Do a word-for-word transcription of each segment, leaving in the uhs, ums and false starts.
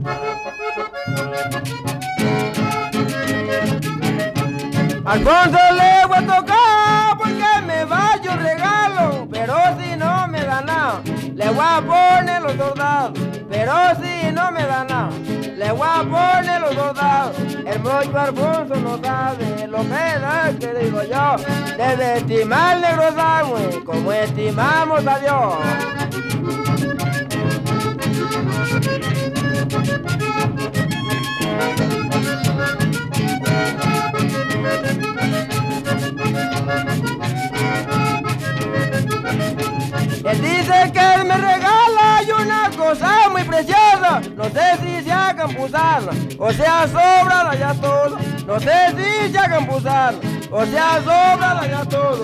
Alfonso le voy a tocar porque me vaya un regalo, pero si no me da nada, le voy a poner los soldados, pero si no me da nada, le voy a poner los soldados. El mocho Alfonso no sabe lo que da, que digo yo, debe estimar negro Samuel como estimamos a Dios. Él dice que él me regala y una cosa muy preciosa, no sé si se hagan pusarla o sea sobrada ya todo, no sé si se hagan pusarla o sea sobrada ya todo.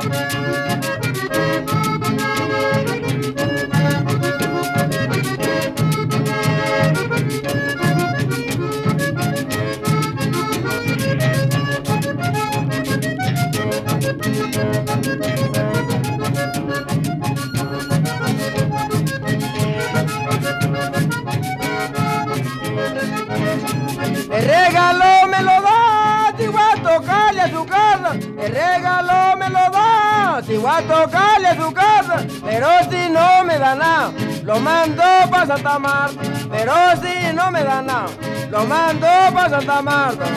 El regalo me lo da, si voy a tocarle a su casa. El regalo me lo da, si voy a tocarle a su casa. Pero si no me da nada, lo mando para Santa Marta. Pero si no me da nada, lo mando para Santa Marta.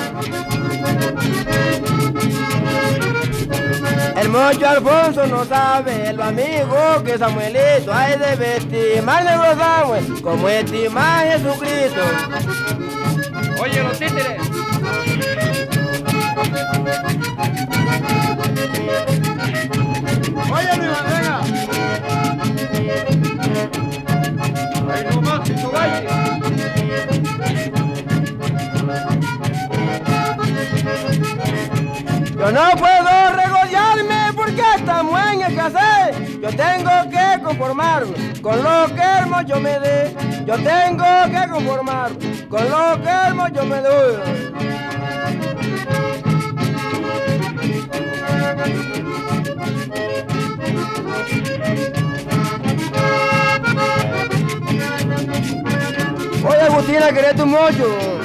El mocho Alfonso no sabe lo amigo que Samuelito hay de estimar negro Samuel como estimar a Jesucristo. Oye, los títeres. Oye, mi bandera. Ahí nomás, en su valle. Yo no puedo regodearme porque estamos en escasez. Yo tengo que conformarme con lo que el mocho me dé. Yo tengo que conformarme con lo que el mocho me dé. Oye, Agustina, ¿querés tu mocho?